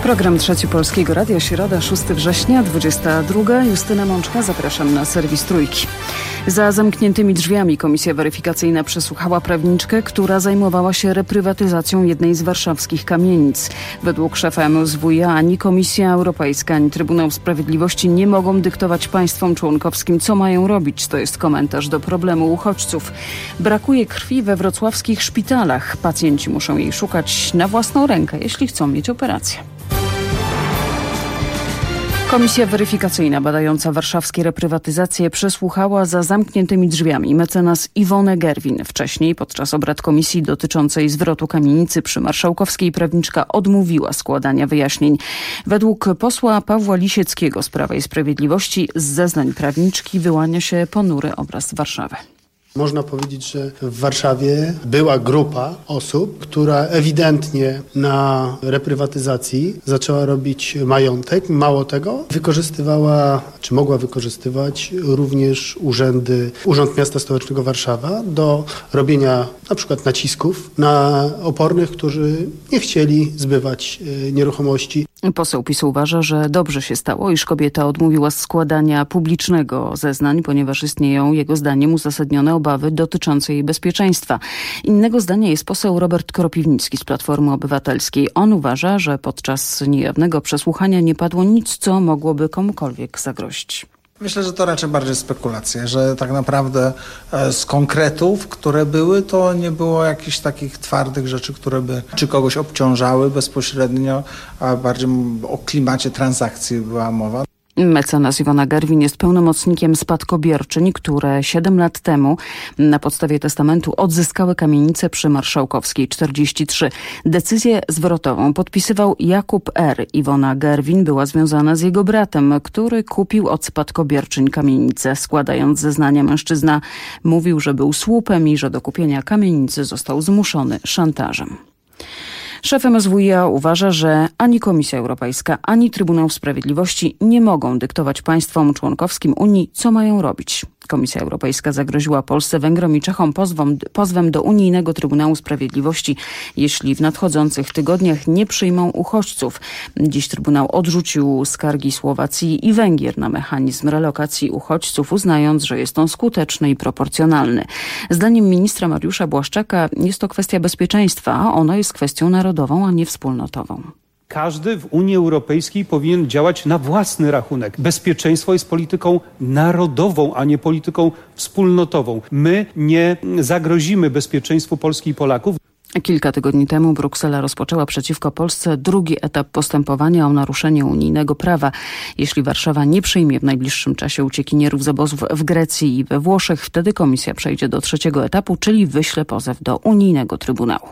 Program Trzeci Polskiego Radia, środa, 6 września, 22. Justyna Mączka, zapraszam na serwis Trójki. Za zamkniętymi drzwiami Komisja Weryfikacyjna przesłuchała prawniczkę, która zajmowała się reprywatyzacją jednej z warszawskich kamienic. Według szefa MSWiA ani Komisja Europejska, ani Trybunał Sprawiedliwości nie mogą dyktować państwom członkowskim, co mają robić. To jest komentarz do problemu uchodźców. Brakuje krwi we wrocławskich szpitalach. Pacjenci muszą jej szukać na własną rękę, jeśli chcą mieć operację. Komisja weryfikacyjna badająca warszawskie reprywatyzacje przesłuchała za zamkniętymi drzwiami mecenas Iwonę Gerwin. Wcześniej podczas obrad komisji dotyczącej zwrotu kamienicy przy Marszałkowskiej prawniczka odmówiła składania wyjaśnień. Według posła Pawła Lisieckiego z Prawa i Sprawiedliwości z zeznań prawniczki wyłania się ponury obraz Warszawy. Można powiedzieć, że w Warszawie była grupa osób, która ewidentnie na reprywatyzacji zaczęła robić majątek. Mało tego, wykorzystywała, czy mogła wykorzystywać również Urząd Miasta Stołecznego Warszawa do robienia na przykład nacisków na opornych, którzy nie chcieli zbywać nieruchomości. Poseł PiS uważa, że dobrze się stało, iż kobieta odmówiła składania publicznego zeznań, ponieważ istnieją jego zdaniem uzasadnione obawy dotyczące jej bezpieczeństwa. Innego zdania jest poseł Robert Kropiwnicki z Platformy Obywatelskiej. On uważa, że podczas niejawnego przesłuchania nie padło nic, co mogłoby komukolwiek zagrozić. Myślę, że to raczej bardziej spekulacja, że tak naprawdę z konkretów, które były, to nie było jakichś takich twardych rzeczy, które by czy kogoś obciążały bezpośrednio, a bardziej o klimacie transakcji była mowa. Mecenas Iwona Gerwin jest pełnomocnikiem spadkobierczyń, które 7 lat temu na podstawie testamentu odzyskały kamienicę przy Marszałkowskiej 43. Decyzję zwrotową podpisywał Jakub R. Iwona Gerwin była związana z jego bratem, który kupił od spadkobierczyń kamienicę. Składając zeznania, mężczyzna mówił, że był słupem i że do kupienia kamienicy został zmuszony szantażem. Szef MSWiA uważa, że ani Komisja Europejska, ani Trybunał Sprawiedliwości nie mogą dyktować państwom członkowskim Unii, co mają robić. Komisja Europejska zagroziła Polsce, Węgrom i Czechom pozwem do Unijnego Trybunału Sprawiedliwości, jeśli w nadchodzących tygodniach nie przyjmą uchodźców. Dziś Trybunał odrzucił skargi Słowacji i Węgier na mechanizm relokacji uchodźców, uznając, że jest on skuteczny i proporcjonalny. Zdaniem ministra Mariusza Błaszczaka jest to kwestia bezpieczeństwa, a ono jest kwestią narodową, a nie wspólnotową. Każdy w Unii Europejskiej powinien działać na własny rachunek. Bezpieczeństwo jest polityką narodową, a nie polityką wspólnotową. My nie zagrozimy bezpieczeństwu Polski i Polaków. Kilka tygodni temu Bruksela rozpoczęła przeciwko Polsce drugi etap postępowania o naruszenie unijnego prawa. Jeśli Warszawa nie przyjmie w najbliższym czasie uciekinierów z obozów w Grecji i we Włoszech, wtedy komisja przejdzie do trzeciego etapu, czyli wyśle pozew do unijnego trybunału.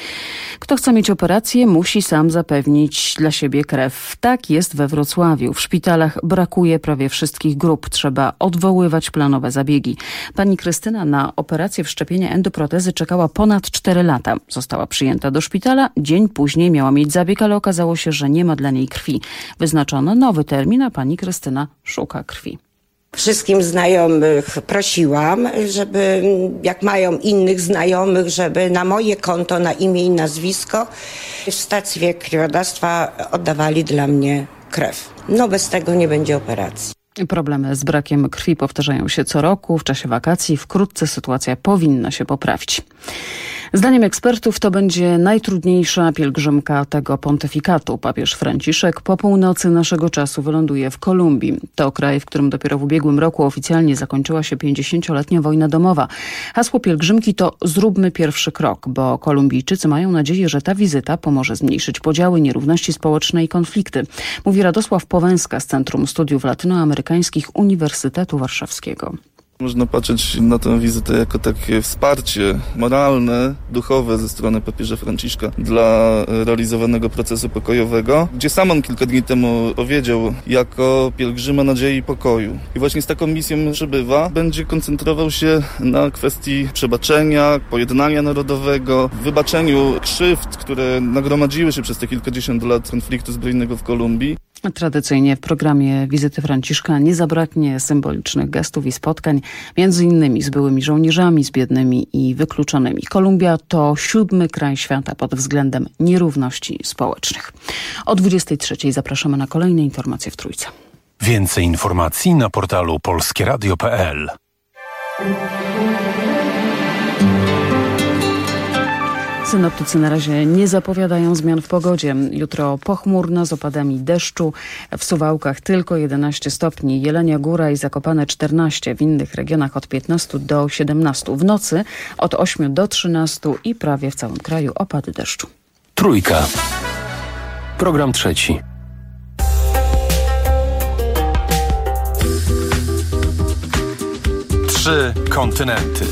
Kto chce mieć operację, musi sam zapewnić dla siebie krew. Tak jest we Wrocławiu. W szpitalach brakuje prawie wszystkich grup. Trzeba odwoływać planowe zabiegi. Pani Krystyna na operację wszczepienia endoprotezy czekała ponad 4 lata. Została przyjęta do szpitala. Dzień później miała mieć zabieg, ale okazało się, że nie ma dla niej krwi. Wyznaczono nowy termin, a pani Krystyna szuka krwi. Wszystkim znajomych prosiłam, żeby jak mają innych znajomych, żeby na moje konto, na imię i nazwisko w stacji krwiodawstwa oddawali dla mnie krew. No bez tego nie będzie operacji. Problemy z brakiem krwi powtarzają się co roku. W czasie wakacji wkrótce sytuacja powinna się poprawić. Zdaniem ekspertów to będzie najtrudniejsza pielgrzymka tego pontyfikatu. Papież Franciszek po północy naszego czasu wyląduje w Kolumbii. To kraj, w którym dopiero w ubiegłym roku oficjalnie zakończyła się 50-letnia wojna domowa. Hasło pielgrzymki to zróbmy pierwszy krok, bo Kolumbijczycy mają nadzieję, że ta wizyta pomoże zmniejszyć podziały, nierówności społeczne i konflikty. Mówi Radosław Powęska z Centrum Studiów Latynoamerykańskich Uniwersytetu Warszawskiego. Można patrzeć na tę wizytę jako takie wsparcie moralne, duchowe ze strony papieża Franciszka dla realizowanego procesu pokojowego, gdzie sam on kilka dni temu powiedział jako pielgrzyma nadziei i pokoju. I właśnie z taką misją przybywa, będzie koncentrował się na kwestii przebaczenia, pojednania narodowego, wybaczeniu krzywd, które nagromadziły się przez te kilkadziesiąt lat konfliktu zbrojnego w Kolumbii. Tradycyjnie w programie wizyty Franciszka nie zabraknie symbolicznych gestów i spotkań, między innymi z byłymi żołnierzami, z biednymi i wykluczonymi. Kolumbia to 7. kraj świata pod względem nierówności społecznych. O 23:00 zapraszamy na kolejne informacje w Trójce. Więcej informacji na portalu polskieradio.pl. Synoptycy na razie nie zapowiadają zmian w pogodzie. Jutro pochmurno z opadami deszczu. W Suwałkach tylko 11 stopni, Jelenia Góra i Zakopane 14, w innych regionach od 15 do 17. W nocy od 8 do 13 i prawie w całym kraju opady deszczu. Trójka. Program trzeci. Trzy kontynenty.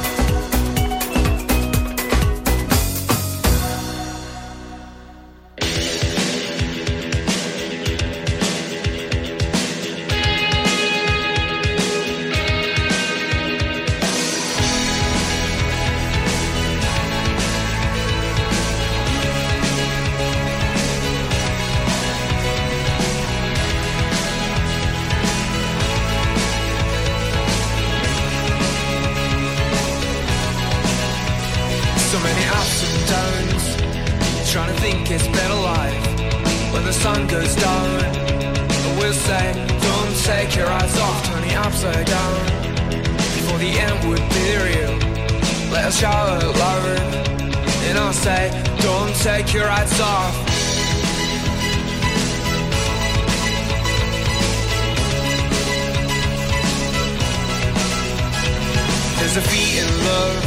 There's a feet in love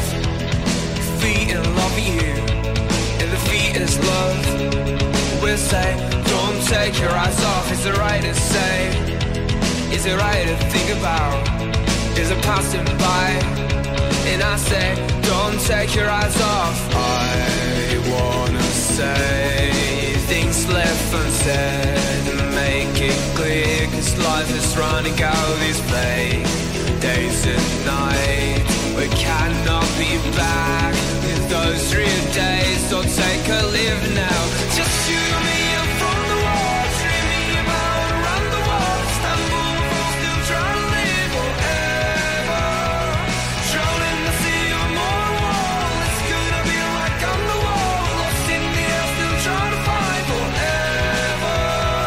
you, and the feet is love. We'll say, don't take your eyes off. Is it right to say? Is it right to think about? Is it passing by? And I say, don't take your eyes off. I wanna say things left unsaid and make it clear, 'cause life is running out these fake days and nights. We cannot be back in those real days, so take a live now. Just you and me up from the wall, dreaming about around the world. Istanbul, still trying to live forever. Drowning the sea of more wall. It's gonna be like on the wall. Lost in the air, still trying to find forever.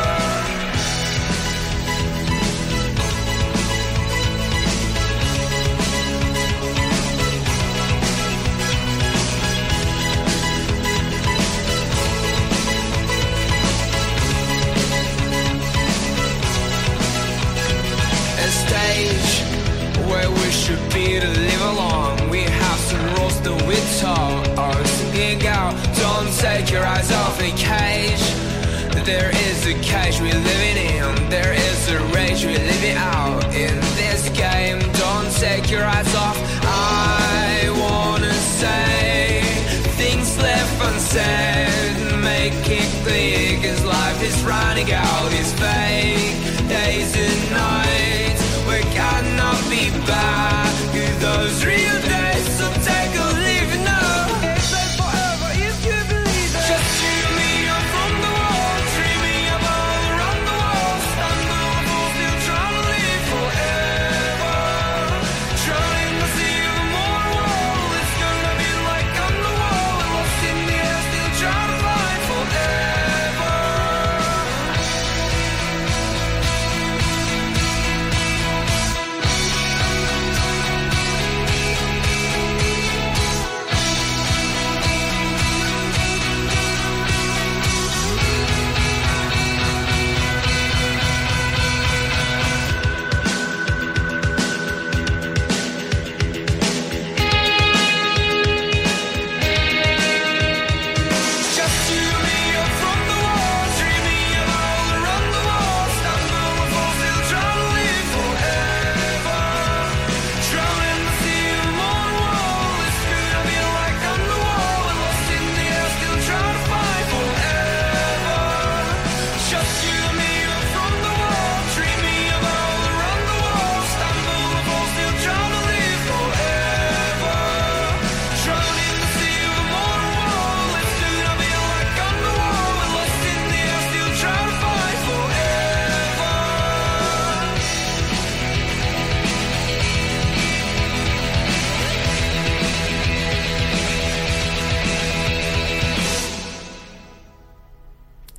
Where we should be to live along. We have some rules that we taught us. Singing out, don't take your eyes off the cage. There is a cage we're living in. There is a rage we're living out. In this game, don't take your eyes off. I wanna say things left unsaid. Make it clear, 'cause life is running out. It's fake days and nights. We cannot be back in those real days, so take a leave now. It's like forever if you believe it. Just you and me, I'm from the wall, dreaming about around the world. Istanbul, still trying to live forever. Drowning the sea of more wall. It's gonna be like on the wall. Lost in the air, still trying to find forever.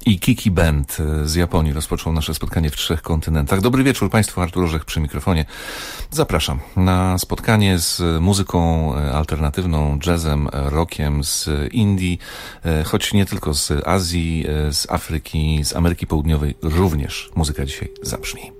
i Kiki Band z Japonii rozpoczął nasze spotkanie w 3 kontynentach. Dobry wieczór Państwu, Artur Orzech przy mikrofonie. Zapraszam na spotkanie z muzyką alternatywną, jazzem, rockiem z Indii, choć nie tylko z Azji, z Afryki, z Ameryki Południowej również muzyka dzisiaj zabrzmi.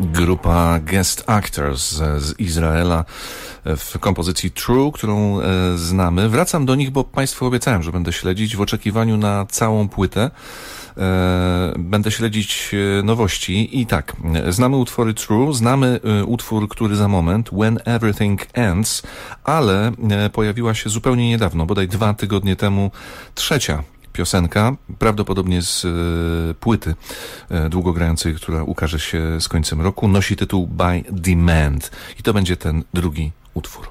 Grupa Guest Actors z Izraela w kompozycji True, którą znamy. Wracam do nich, bo Państwu obiecałem, że będę śledzić w oczekiwaniu na całą płytę. Będę śledzić nowości i tak, znamy utwory True, znamy utwór, który za moment, When Everything Ends, ale pojawiła się zupełnie niedawno, bodaj 2 tygodnie temu, trzecia piosenka, prawdopodobnie z płyty długogrającej, która ukaże się z końcem roku, nosi tytuł By Demand i to będzie ten drugi utwór.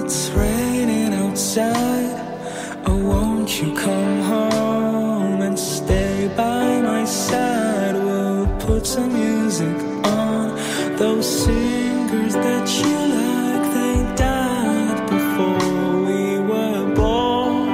it's raining outside. Oh, won't you come home and stay by my side? We'll put some music on. Those singers that you like, they died before we were born.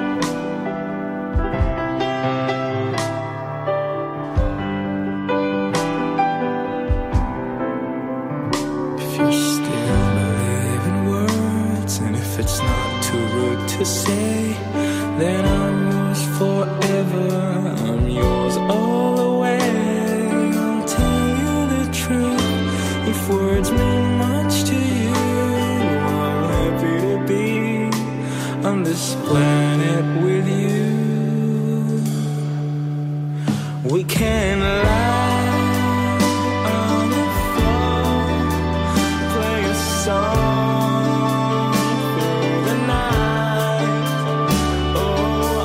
If you still believe in words, and if it's not too rude to say, then I'm yours forever. I'm yours all the way. I'll tell you the truth. If words mean much to you, I'm happy to be on this planet with you. We can lie on the floor, play a song through the night. Oh,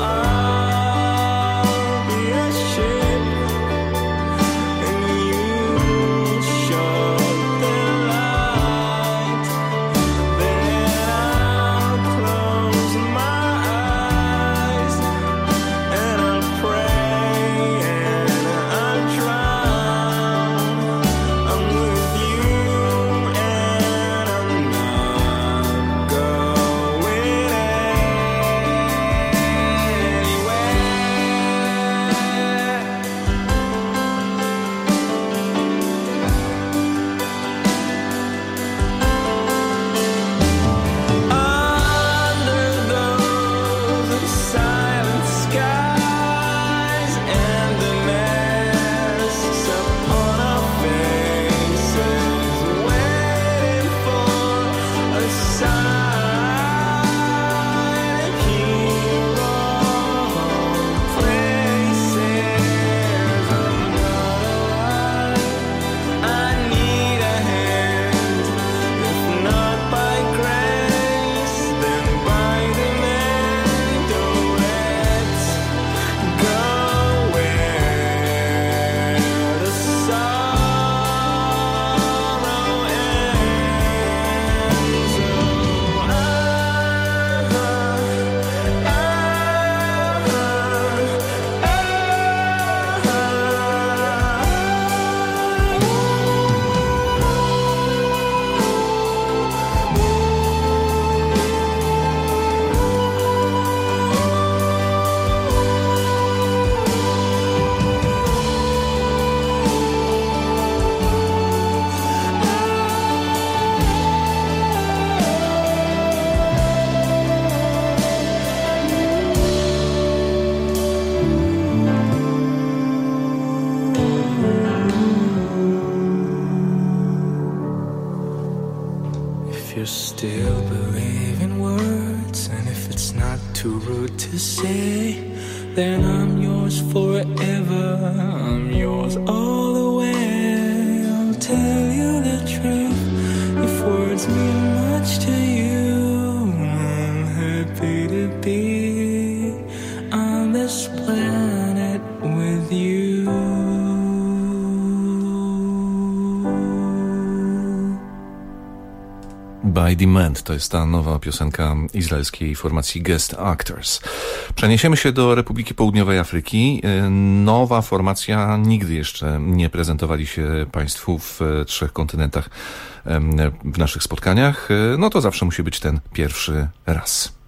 I'll be a ship and you shut the light. Then I'll close my eyes and I'll pray and I'll drown. I'm with you and I'm not going under those silent skies and the masks upon our faces, waiting for a sign. Hero places, I'm not alive. I need a hand, if not by grace, then by the man. Let's go where the sorrow ends. If you still believe in words, and if it's not too rude to say, then I'm yours forever. I'm yours all the way. I'll tell you the truth. If words mean much to you, I'm happy to be on this planet with you. By Demand to jest ta nowa piosenka izraelskiej formacji Guest Actors. Przeniesiemy się do Republiki Południowej Afryki. Nowa formacja, nigdy jeszcze nie prezentowali się Państwu w 3 kontynentach w naszych spotkaniach. No to zawsze musi być ten pierwszy raz.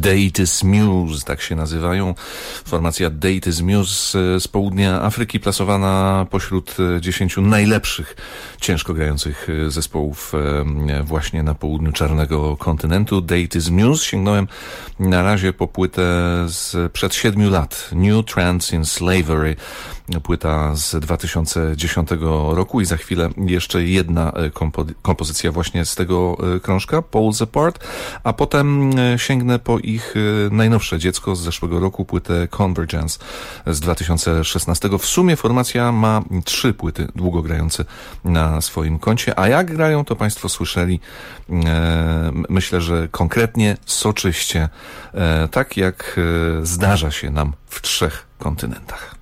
Deities Muse, tak się nazywają. Formacja Deities Muse z południa Afryki, plasowana pośród 10 najlepszych ciężko grających zespołów właśnie na południu czarnego kontynentu. Deities Muse. Sięgnąłem na razie po płytę sprzed 7 lat. New Trance in Slavery. Płyta z 2010 roku i za chwilę jeszcze jedna kompozycja właśnie z tego krążka, Poles Apart, a potem sięgnę po ich najnowsze dziecko z zeszłego roku, płytę Convergence z 2016. W sumie formacja ma 3 płyty długogrające na swoim koncie, a jak grają, to Państwo słyszeli, myślę, że konkretnie, soczyście, tak jak zdarza się nam w 3 kontynentach.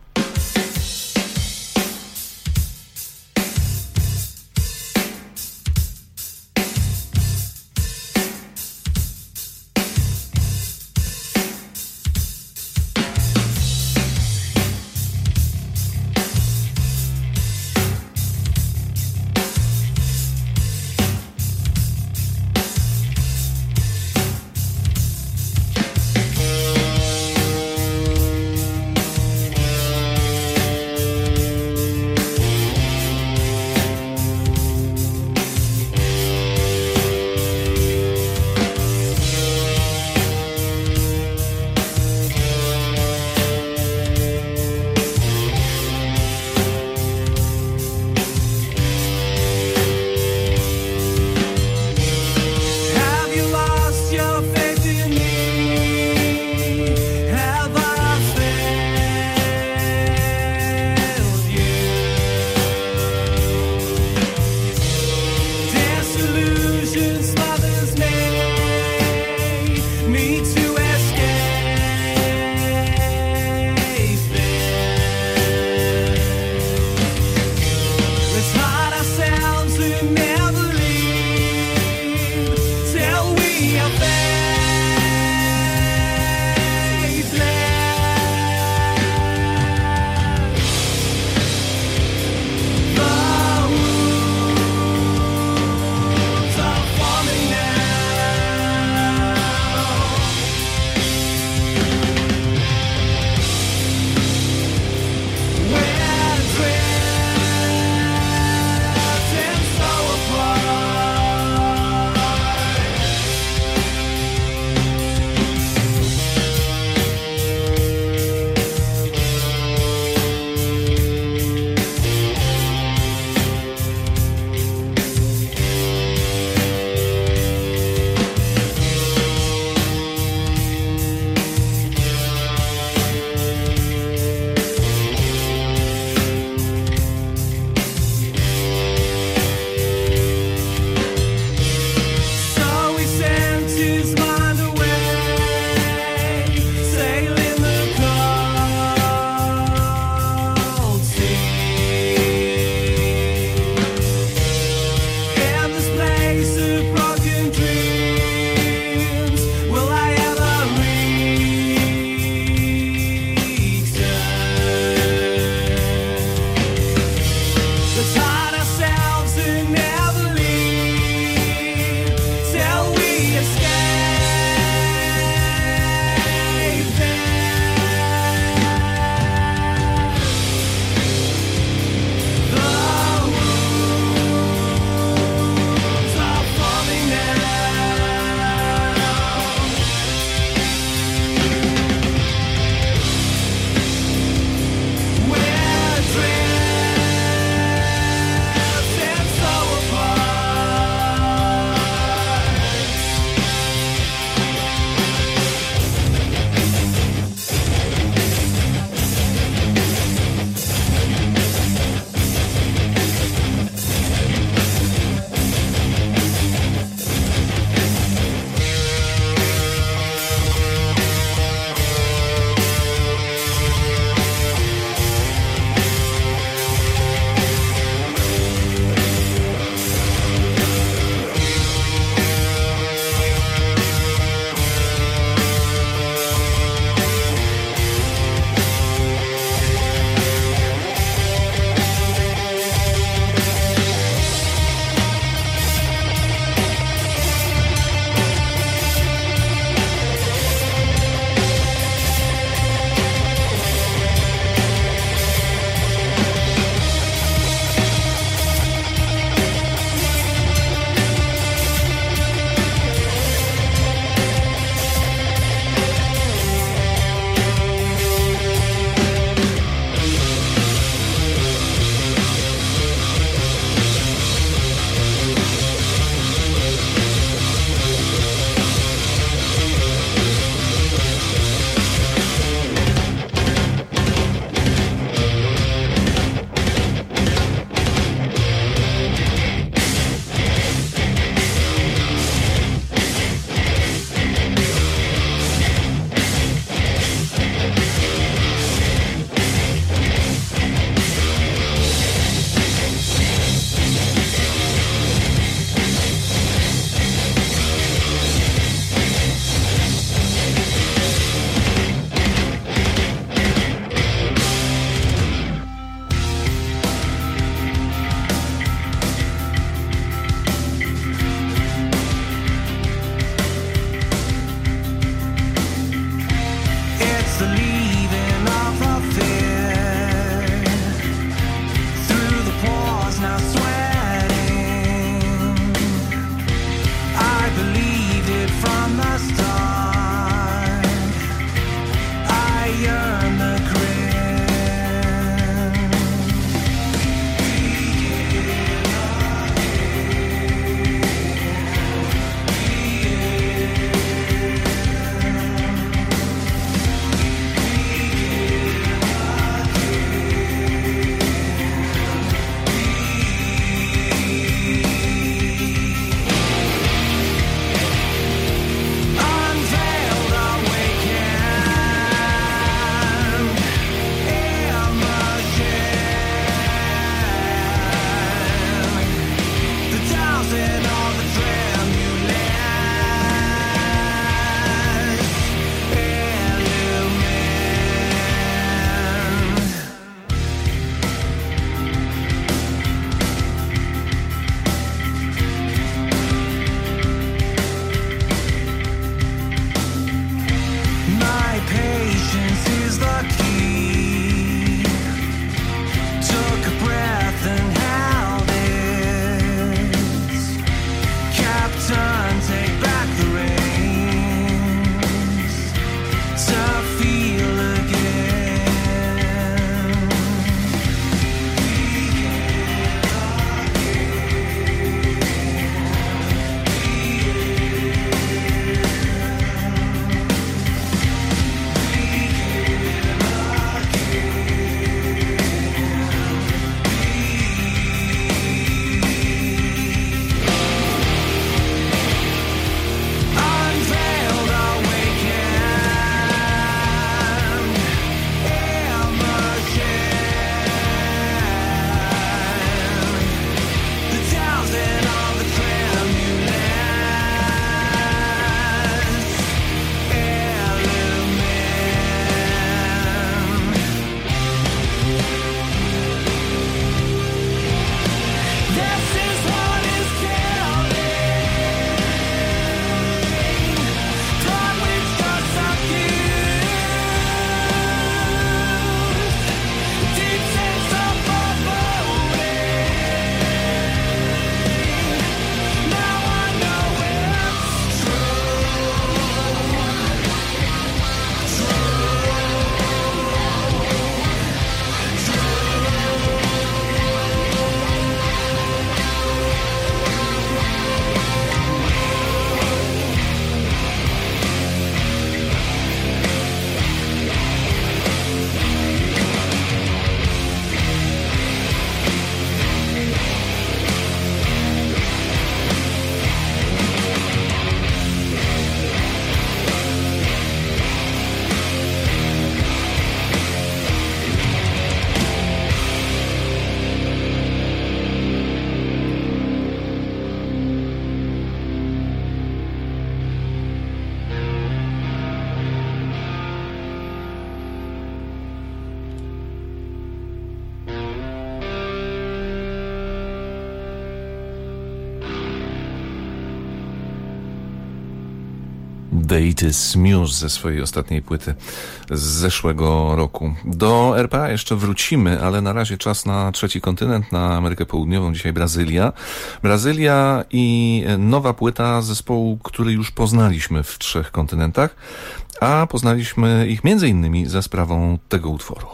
The It Muse ze swojej ostatniej płyty z zeszłego roku. Do RPA jeszcze wrócimy, ale na razie czas na trzeci kontynent, na Amerykę Południową. Dzisiaj Brazylia. Brazylia i nowa płyta zespołu, który już poznaliśmy w trzech kontynentach, a poznaliśmy ich między innymi za sprawą tego utworu.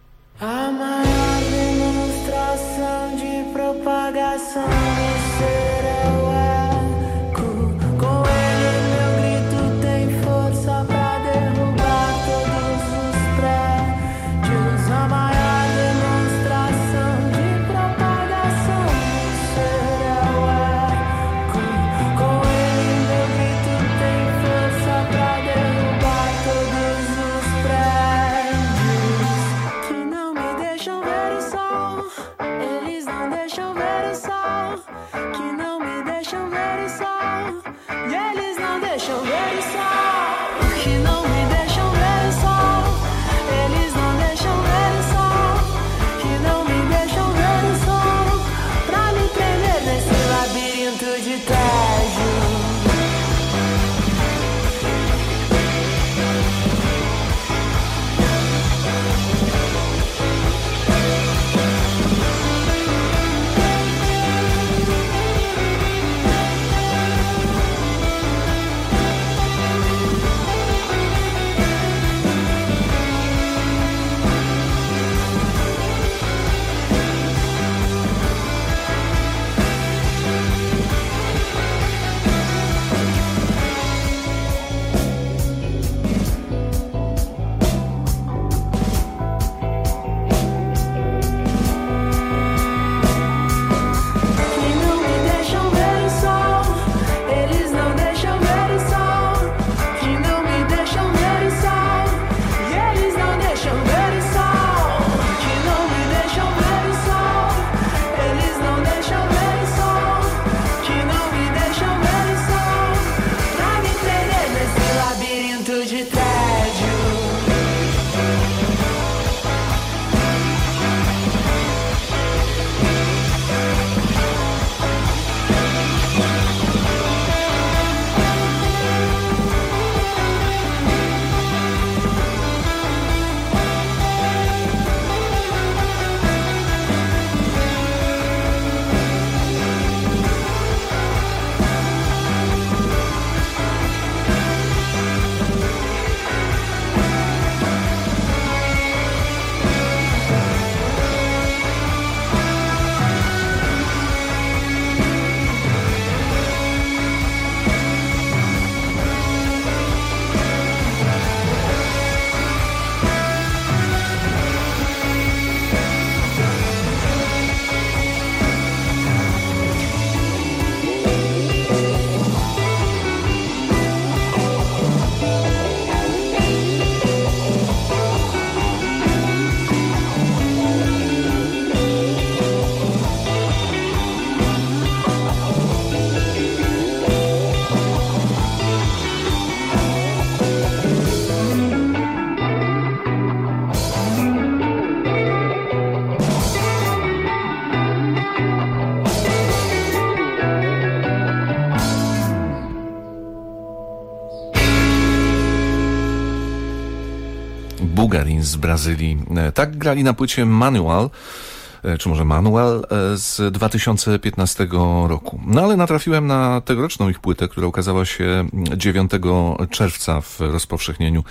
Bugarins z Brazylii. Tak grali na płycie Manual, czy może Manual, z 2015 roku. No ale natrafiłem na tegoroczną ich płytę, która ukazała się 9 czerwca w rozpowszechnieniu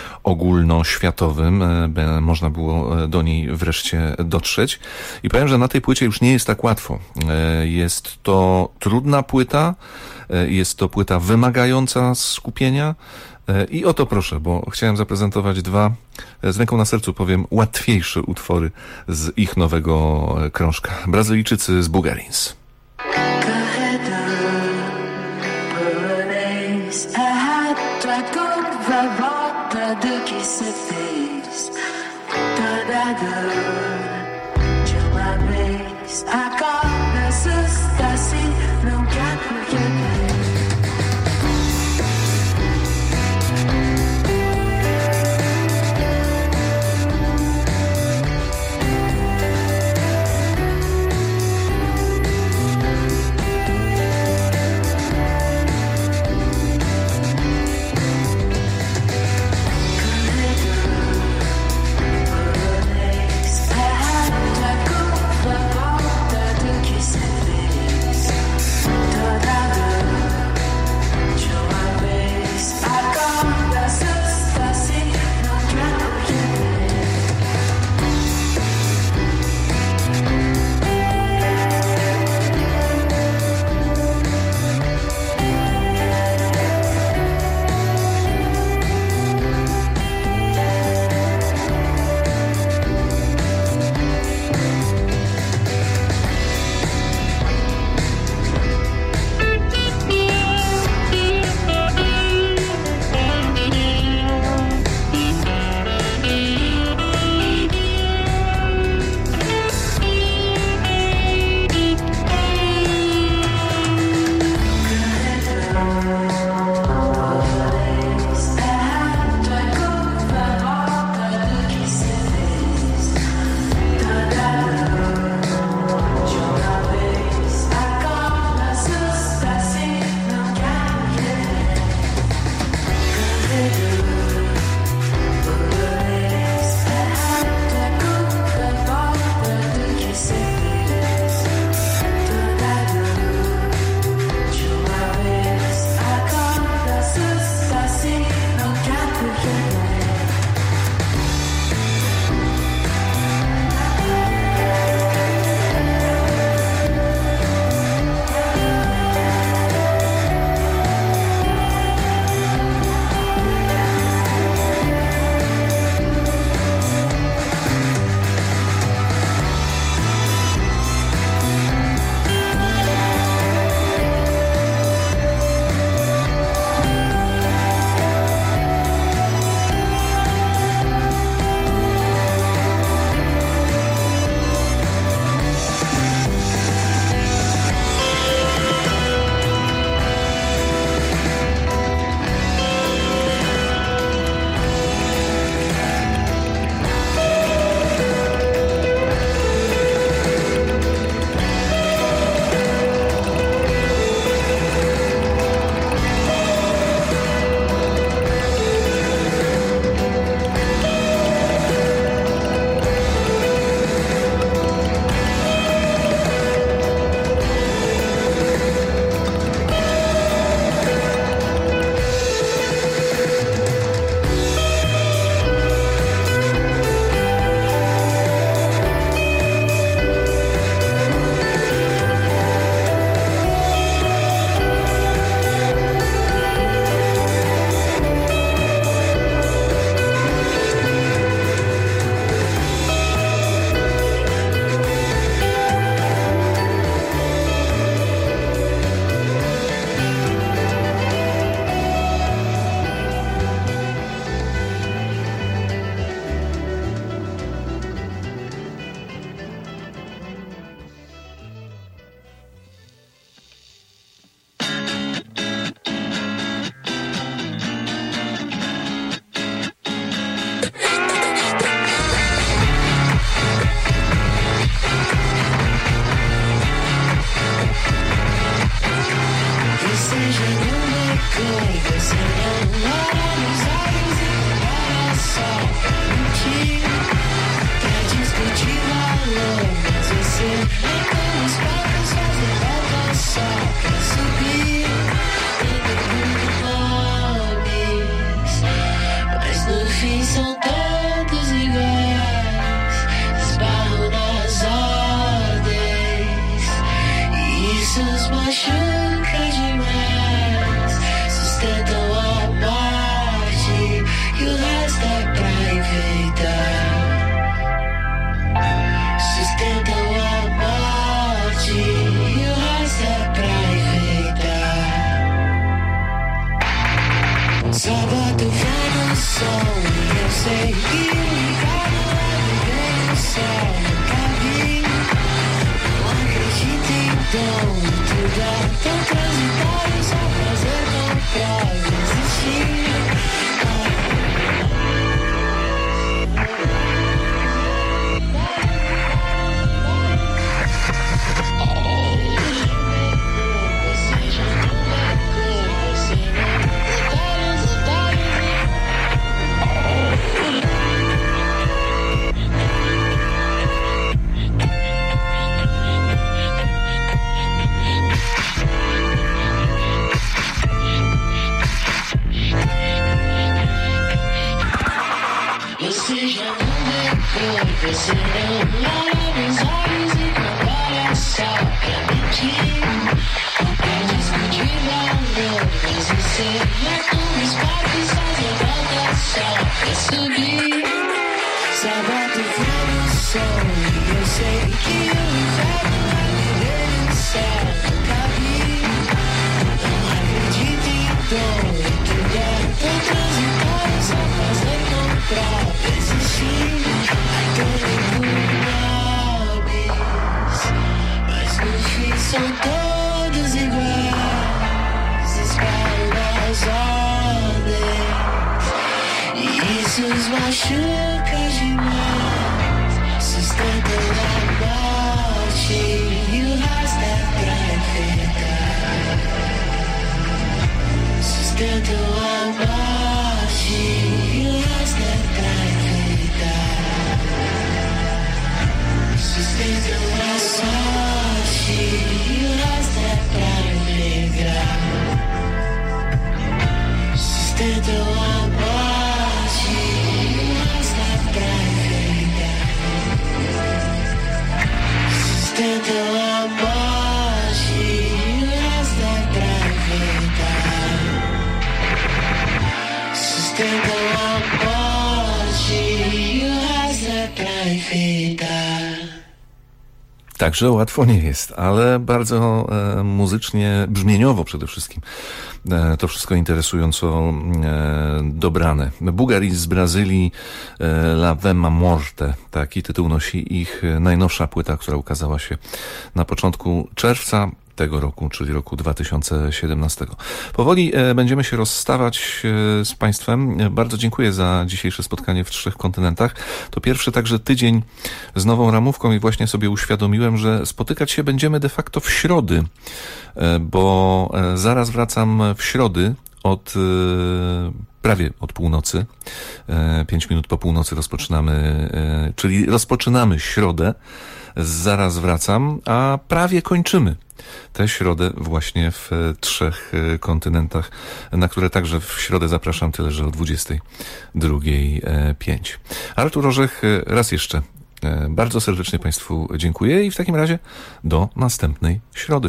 ogólnoświatowym. Można było do niej wreszcie dotrzeć. I powiem, że na tej płycie już nie jest tak łatwo. Jest to trudna płyta, jest to płyta wymagająca skupienia. I oto proszę, bo chciałem zaprezentować dwa, z ręką na sercu powiem, łatwiejsze utwory z ich nowego krążka. Brazylijczycy z Bugarins. São todos iguais, Także łatwo nie jest, ale bardzo muzycznie, brzmieniowo przede wszystkim to wszystko interesująco dobrane. Bugaris z Brazylii, La Vema Morte, taki tytuł nosi ich najnowsza płyta, która ukazała się na początku czerwca tego roku, czyli roku 2017. Powoli będziemy się rozstawać z Państwem. Bardzo dziękuję za dzisiejsze spotkanie w 3 kontynentach. To pierwszy także tydzień z nową ramówką i właśnie sobie uświadomiłem, że spotykać się będziemy de facto w środy, bo zaraz wracam w środy prawie od północy. 5 minut po północy rozpoczynamy środę. Zaraz wracam, a prawie kończymy tę środę właśnie w 3 kontynentach, na które także w środę zapraszam, tyle że o 22:05. Artur Orzech, raz jeszcze bardzo serdecznie Państwu dziękuję i w takim razie do następnej środy.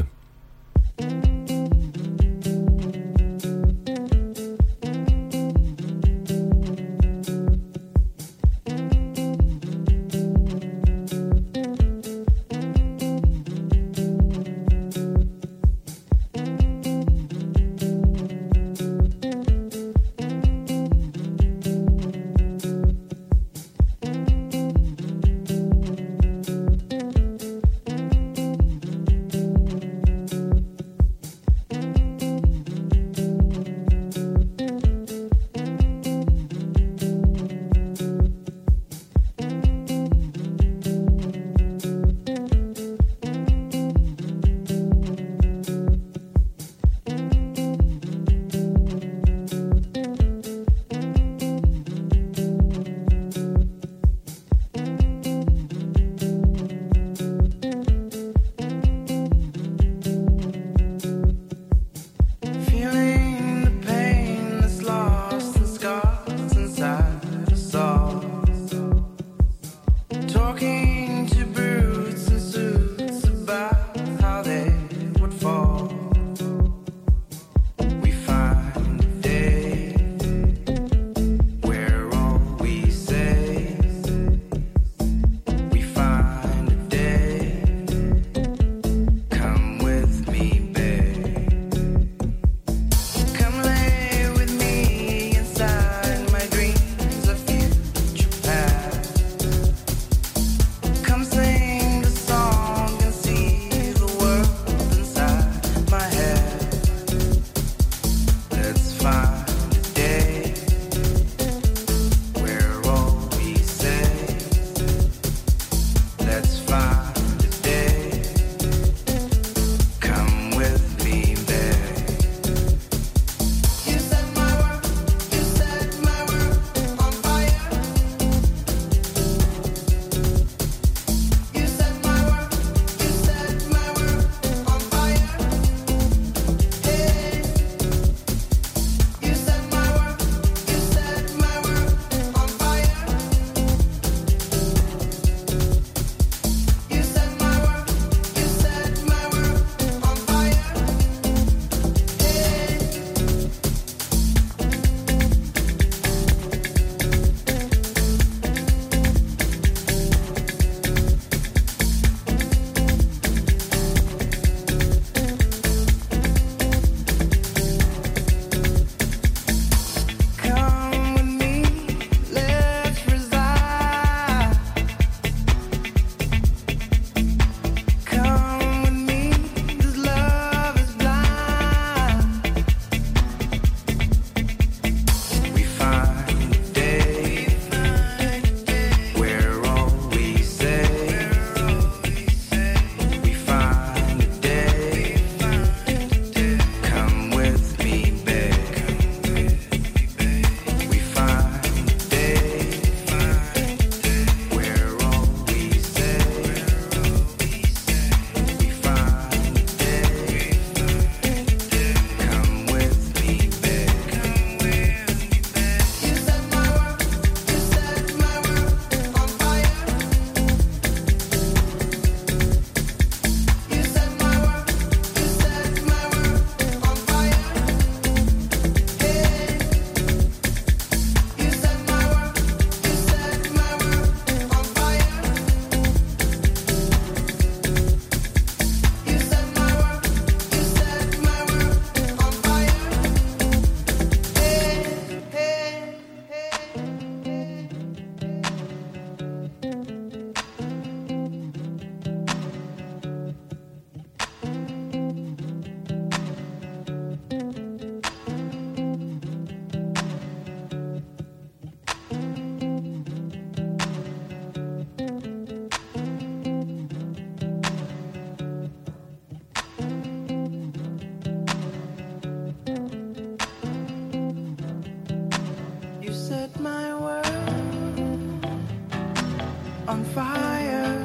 on fire.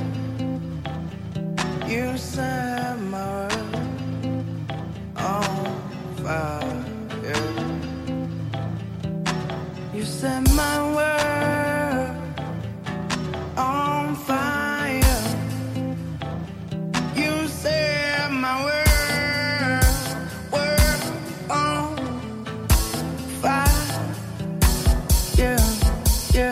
You set my world on fire. You set my world on fire. You set my world on fire. Yeah, yeah.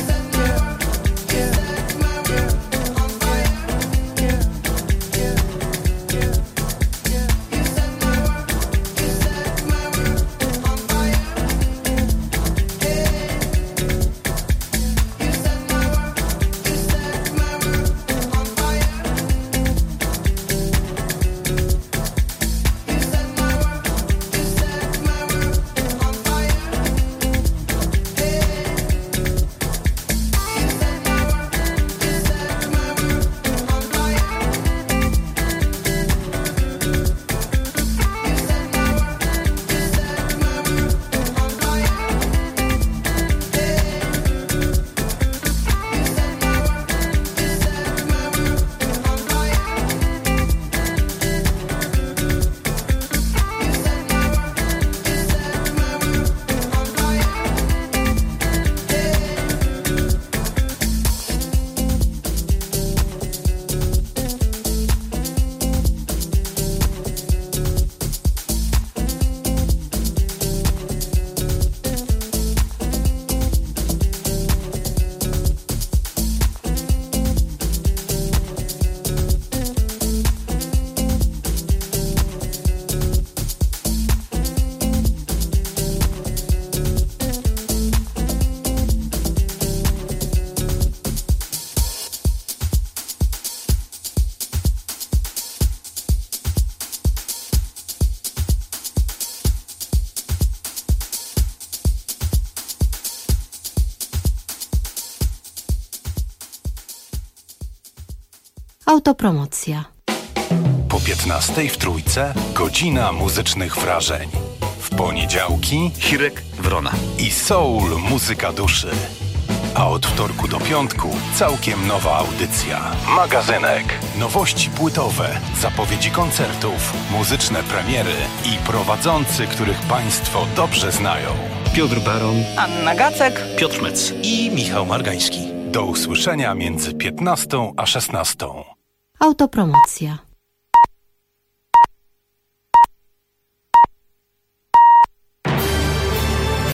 Autopromocja. Po 15:00 w Trójce godzina muzycznych wrażeń. W poniedziałki Hirek Wrona i soul muzyka duszy. A od wtorku do piątku całkiem nowa audycja. Magazynek. Nowości płytowe, zapowiedzi koncertów, muzyczne premiery i prowadzący, których Państwo dobrze znają. Piotr Baron, Anna Gacek, Piotr Mec i Michał Margański. Do usłyszenia między 15:00 a 16:00. Autopromocja.